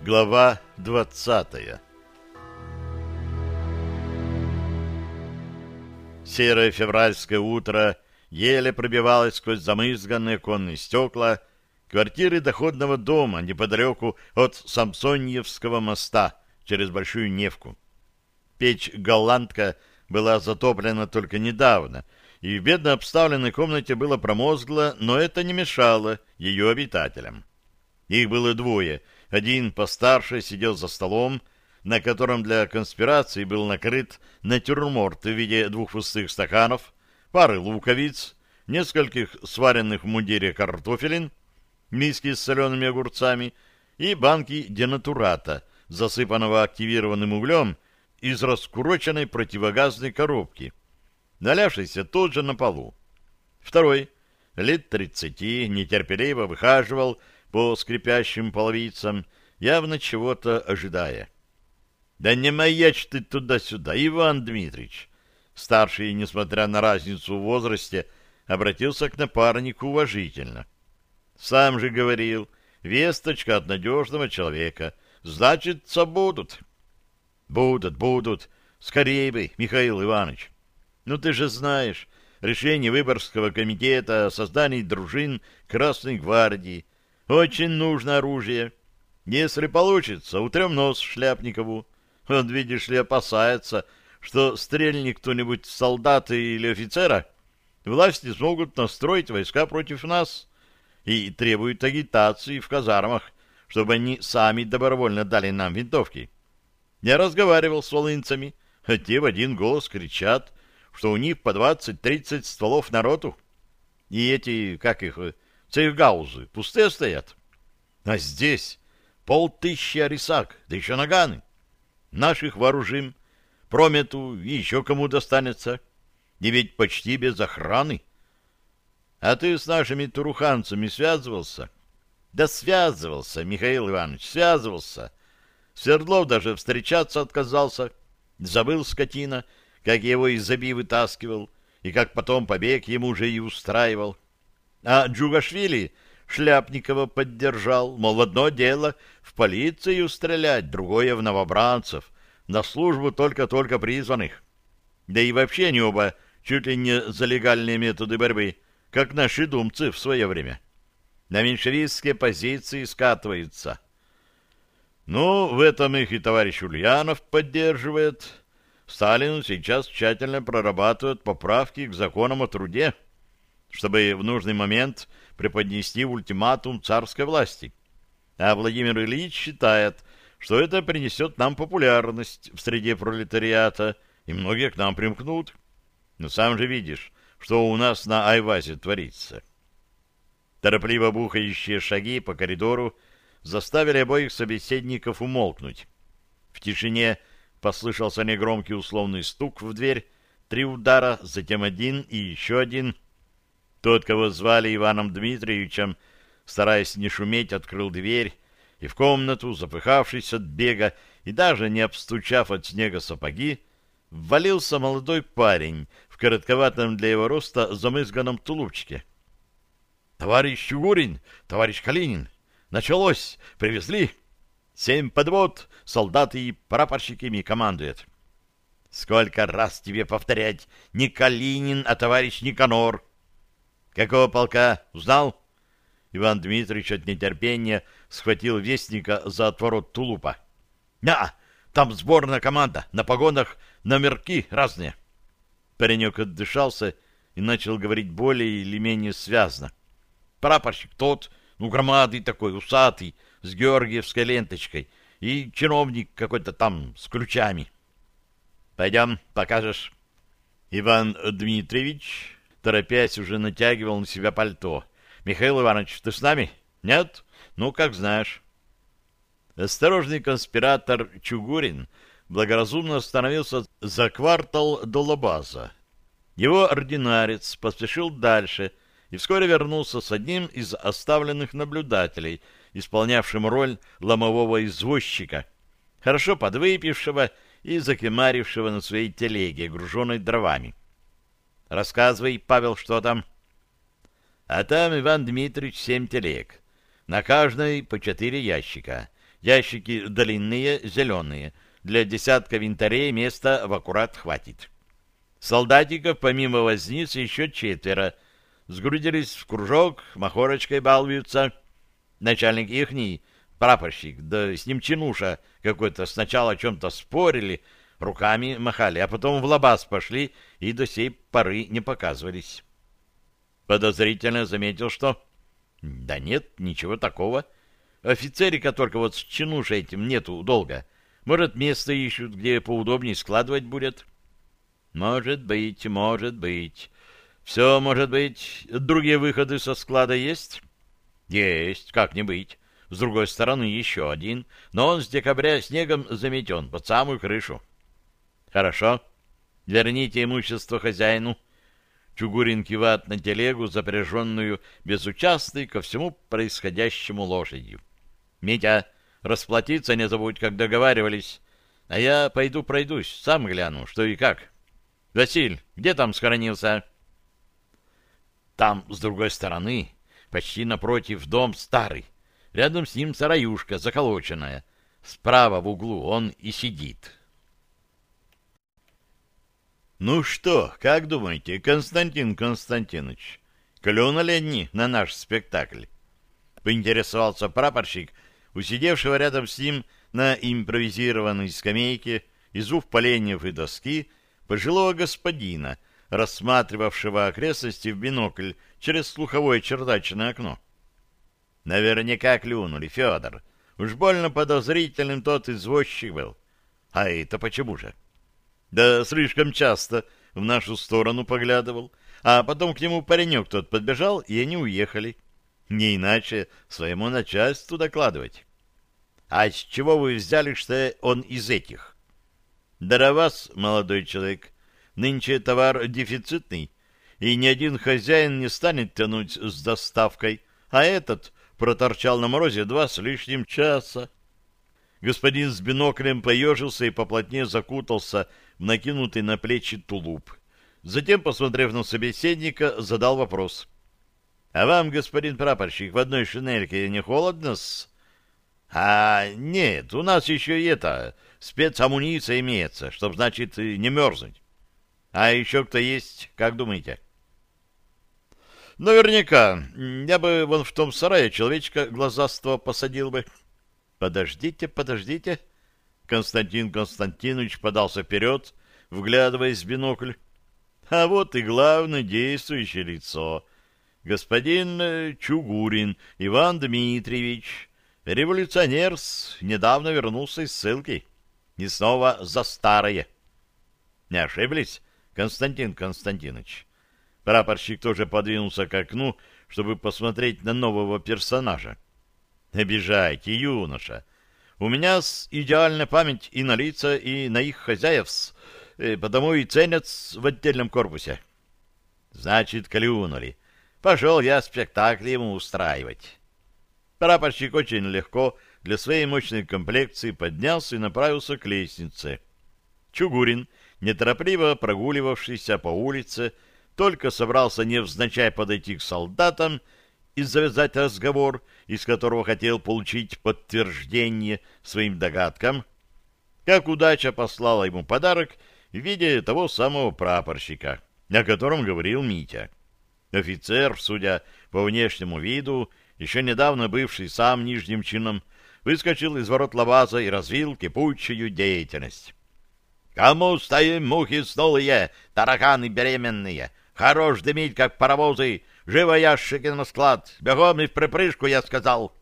Глава 20. Серое февральское утро еле пробивалось сквозь замызганные оконные стекла квартиры доходного дома неподалеку от Самсоньевского моста через Большую Невку. Печь-голландка была затоплена только недавно, и в бедно обставленной комнате было промозгло, но это не мешало ее обитателям. Их было двое. Один постарше сидел за столом, на котором для конспирации был накрыт натюрморт в виде 2 пустых стаканов, пары луковиц, нескольких сваренных в мундире картофелин, миски с солеными огурцами и банки денатурата, засыпанного активированным углем из раскуроченной противогазной коробки, налявшейся тут же на полу. Второй, лет 30, нетерпеливо выхаживал по скрипящим половицам, явно чего-то ожидая. — Да не маячь ты туда-сюда, Иван Дмитрич! Старший, несмотря на разницу в возрасте, обратился к напарнику уважительно. — Сам же говорил, весточка от надежного человека. Значит, будут. — Будут. Скорее бы, Михаил Иванович. Ну ты же знаешь, решение Выборгского комитета о создании дружин Красной гвардии. Очень нужно оружие. Если получится, утрем нос Шляпникову. Он, видишь ли, опасается, что стрельни кто-нибудь в солдата или офицера, власти смогут настроить войска против нас и требуют агитации в казармах, чтобы они сами добровольно дали нам винтовки. Я разговаривал с волынцами, а те в один голос кричат, что у них по 20-30 стволов на роту. И эти, как их, цейхгаузы, пустые стоят. А здесь 500 арисак, да еще наганы. Наших вооружим, промету и еще кому достанется. И ведь почти без охраны. А ты с нашими туруханцами связывался? Да связывался, Михаил Иванович, связывался. Свердлов даже встречаться отказался. Забыл, скотина, как его из Заби вытаскивал, и как потом побег ему же и устраивал. А Джугашвили Шляпникова поддержал, мол, одно дело в полицию стрелять, другое в новобранцев, на службу только-только призванных. Да и вообще они оба чуть ли не за легальные методы борьбы, как наши думцы в свое время. На меньшевистские позиции скатываются. Ну, в этом их и товарищ Ульянов поддерживает. Сталин сейчас тщательно прорабатывает поправки к законам о труде, чтобы в нужный момент преподнести ультиматум царской власти. А Владимир Ильич считает, что это принесет нам популярность в среде пролетариата, и многие к нам примкнут. Но сам же видишь, что у нас на Айвазе творится. Торопливо бухающие шаги по коридору заставили обоих собеседников умолкнуть. В тишине послышался негромкий условный стук в дверь, 3 удара, затем один и еще один. Тот, кого звали Иваном Дмитриевичем, стараясь не шуметь, открыл дверь, и в комнату, запыхавшись от бега и даже не обстучав от снега сапоги, ввалился молодой парень в коротковатом для его роста замызганном тулупчике. — Товарищ Чугурин, товарищ Калинин, началось, привезли. 7 подвод, солдаты и прапорщиками командует. — Сколько раз тебе повторять, не Калинин, а товарищ Никанор. — Какого полка? Узнал? Иван Дмитриевич от нетерпения схватил вестника за отворот тулупа. — Да, там сборная команда, на погонах номерки разные. Паренек отдышался и начал говорить более или менее связно. Прапорщик тот, громадный такой, усатый, с георгиевской ленточкой, и чиновник какой-то там с ключами. — Пойдем, покажешь. Иван Дмитриевич, торопясь, уже натягивал на себя пальто. — Михаил Иванович, ты с нами? Нет? Ну, как знаешь. Осторожный конспиратор Чугурин благоразумно остановился за квартал до Лабаза. Его ординарец поспешил дальше и вскоре вернулся с одним из оставленных наблюдателей, исполнявшим роль ломового извозчика, хорошо подвыпившего и закимарившего на своей телеге, груженной дровами. — Рассказывай, Павел, что там? — А там, Иван Дмитриевич, 7 телег. На каждой по 4 ящика. Ящики длинные, зеленые. Для десятка винтарей места в аккурат хватит. Солдатиков помимо возниц еще 4. Сгрудились в кружок, махорочкой балуются. Начальник ихний, прапорщик, да с ним чинуша какой-то, сначала о чем-то спорили, руками махали, а потом в лабаз пошли и до сей поры не показывались. Подозрительно заметил, что... Да нет, ничего такого. Офицерика только вот с чинушей этим нету долго. Может, место ищут, где поудобнее складывать будет? Может быть, может быть. Все может быть. Другие выходы со склада есть? Есть, как не быть. С другой стороны еще один, но он с декабря снегом заметен под самую крышу. Хорошо. Верните имущество хозяину. Чугурин кивает на телегу, запряженную безучастной ко всему происходящему лошадью. Митя, расплатиться не забудь, как договаривались. А я пойду пройдусь, сам гляну, что и как. Василь, где там схоронился? Там, с другой стороны, почти напротив дом старый. Рядом с ним сараюшка заколоченная. Справа в углу он и сидит. Ну что, как думаете, Константин Константинович, клюнули они на наш спектакль? Поинтересовался прапорщик, у сидевшего рядом с ним на импровизированной скамейке из двух поленьев и доски пожилого господина, рассматривавшего окрестности в бинокль через слуховое чердачное окно. Наверняка клюнули, Федор. Уж больно подозрительным тот извозчик был. А это почему же? Да слишком часто в нашу сторону поглядывал, а потом к нему паренек тот подбежал, и они уехали. Не иначе своему начальству докладывать. А с чего вы взяли, что он из этих? Да вас, молодой человек, нынче товар дефицитный, и ни один хозяин не станет тянуть с доставкой, а этот проторчал на морозе 2 с лишним часа. Господин с биноклем поежился и поплотнее закутался в накинутый на плечи тулуп. Затем, посмотрев на собеседника, задал вопрос. — А вам, господин прапорщик, в одной шинельке не холодно-с? — А нет, у нас еще и это, спецамуниция имеется, чтоб, значит, не мерзнуть. А еще кто есть, как думаете? — Наверняка. Я бы вон в том сарае человечка глазастого посадил бы. — Подождите, подождите. Константин Константинович подался вперед, вглядываясь в бинокль. А вот и главное действующее лицо. Господин Чугурин Иван Дмитриевич, революционер, недавно вернулся из ссылки. И снова за старое. Не ошиблись, Константин Константинович? Прапорщик тоже подвинулся к окну, чтобы посмотреть на нового персонажа. Обижайте, юноша. У меня идеальная память и на лица, и на их хозяев, потому и ценят в отдельном корпусе. Значит, клюнули. Пошел я спектакль ему устраивать. Прапорщик очень легко для своей мощной комплекции поднялся и направился к лестнице. Чугурин, неторопливо прогуливавшийся по улице, только собрался невзначай подойти к солдатам и завязать разговор, из которого хотел получить подтверждение своим догадкам, как удача послала ему подарок в виде того самого прапорщика, о котором говорил Митя. Офицер, судя по внешнему виду, еще недавно бывший сам нижним чином, выскочил из ворот лабаза и развил кипучую деятельность. «Кому стоим мухи снулые, тараканы беременные? Хорош дымить, как паровозы! Живо ящики на склад! Бегом и в припрыжку, я сказал!»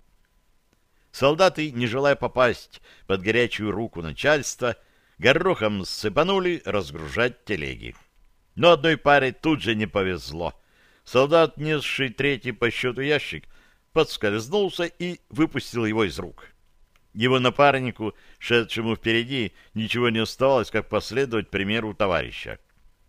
Солдаты, не желая попасть под горячую руку начальства, горохом сыпанули разгружать телеги. Но одной паре тут же не повезло. Солдат, несший 3-й по счету ящик, подскользнулся и выпустил его из рук. Его напарнику, шедшему впереди, ничего не оставалось, как последовать примеру товарища.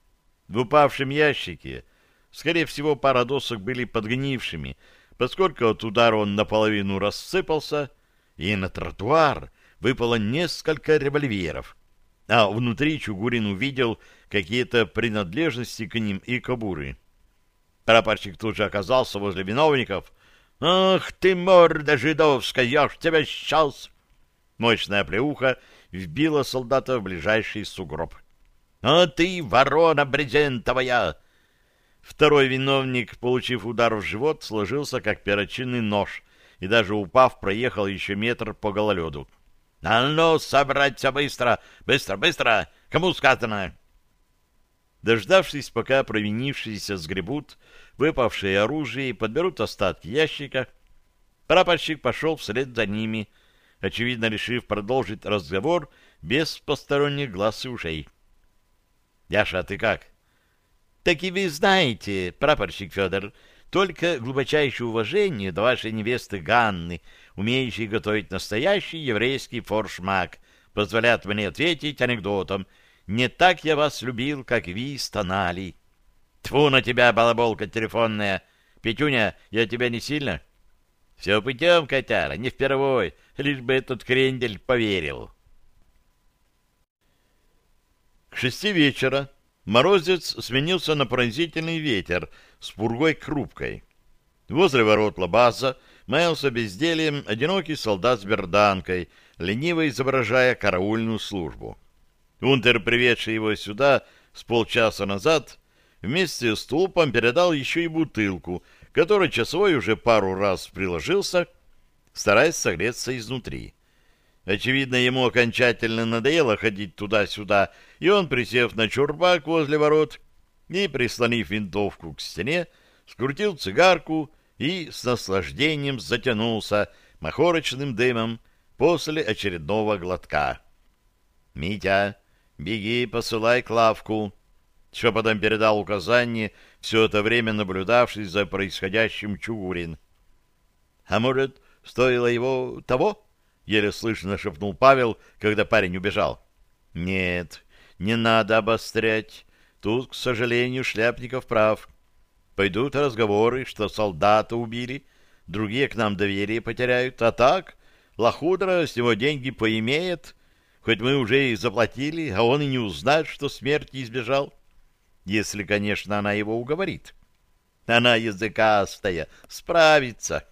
В упавшем ящике, скорее всего, пара досок были подгнившими, поскольку от удара он наполовину рассыпался, и на тротуар выпало несколько револьверов, а внутри Чугурин увидел какие-то принадлежности к ним и кобуры. Прапорщик тут же оказался возле виновников. «Ах ты, морда жидовская, я ж тебя сейчас!» Мощная оплеуха вбила солдата в ближайший сугроб. «А ты, ворона брезентовая!» Второй виновник, получив удар в живот, сложился, как перочинный нож, и даже упав, проехал еще метр по гололеду. «А ну, собрать все быстро! Быстро, быстро! Кому сказано?» Дождавшись, пока провинившиеся сгребут выпавшее оружие и подберут остатки ящика, прапорщик пошел вслед за ними, очевидно решив продолжить разговор без посторонних глаз и ушей. «Яша, ты как?» «Так и вы знаете, прапорщик Федор, только глубочайшее уважение до вашей невесты Ганны, умеющей готовить настоящий еврейский форшмак, позволяет мне ответить анекдотом. Не так я вас любил, как вы стонали. Тьфу на тебя, балаболка телефонная! Петюня, я тебя не сильно?» «Все путем, котяра, не впервой, лишь бы этот крендель поверил». К 6 вечера морозец сменился на пронзительный ветер с пургой-крупкой. Возле ворот лабаза маялся бездельем одинокий солдат с берданкой, лениво изображая караульную службу. Унтер, приведший его сюда с полчаса назад, вместе с тулупом передал еще и бутылку, которой часовой уже пару раз приложился, стараясь согреться изнутри. Очевидно, ему окончательно надоело ходить туда-сюда, и он, присев на чурбак возле ворот и прислонив винтовку к стене, скрутил цигарку и с наслаждением затянулся махорочным дымом после очередного глотка. «Митя, беги, посылай Клавку», — шепотом передал указание, все это время наблюдавший за происходящим Чугурин. «А может, стоило его того?» — еле слышно шепнул Павел, когда парень убежал. «Нет, не надо обострять. Тут, к сожалению, Шляпников прав. Пойдут разговоры, что солдата убили, другие к нам доверие потеряют. А так, лохудра с него деньги поимеет, хоть мы уже и заплатили, а он и не узнает, что смерти избежал. Если, конечно, она его уговорит. Она языкастая, справится».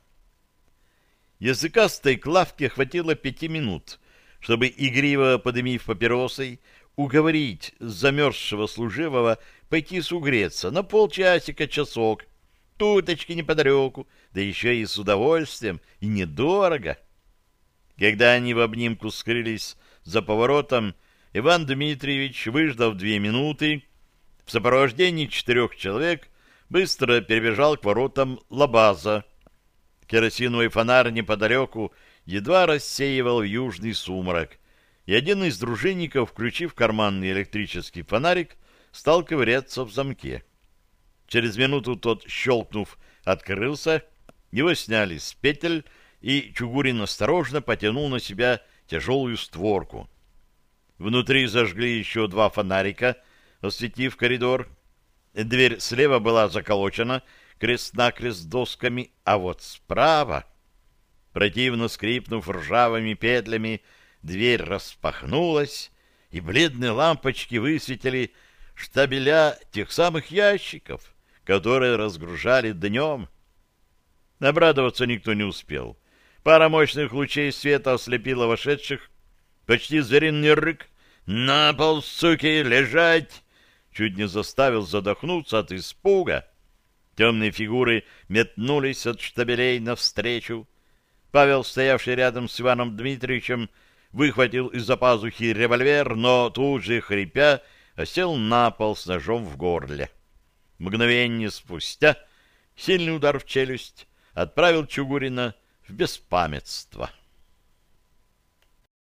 Языкастой Клавке хватило 5 минут, чтобы, игриво подымив папиросой, уговорить замерзшего служивого пойти сугреться на полчасика-часок, туточки неподалеку, да еще и с удовольствием, и недорого. Когда они в обнимку скрылись за поворотом, Иван Дмитриевич, выждав 2 минуты, в сопровождении 4 человек быстро перебежал к воротам лабаза. Керосиновый фонарь неподалеку едва рассеивал южный сумрак, и один из дружинников, включив карманный электрический фонарик, стал ковыряться в замке. Через минуту тот, щелкнув, открылся, его сняли с петель, и Чугурин осторожно потянул на себя тяжелую створку. Внутри зажгли еще 2 фонарика, осветив коридор. Дверь слева была заколочена крест-накрест досками, а вот справа, противно скрипнув ржавыми петлями, дверь распахнулась, и бледные лампочки высветили штабеля тех самых ящиков, которые разгружали днем. Обрадоваться никто не успел. Пара мощных лучей света ослепила вошедших. Почти звериный рык «На пол, суки, лежать!» чуть не заставил задохнуться от испуга. Темные фигуры метнулись от штабелей навстречу. Павел, стоявший рядом с Иваном Дмитриевичем, выхватил из-за пазухи револьвер, но тут же, хрипя, осел на пол с ножом в горле. Мгновение спустя сильный удар в челюсть отправил Чугурина в беспамятство.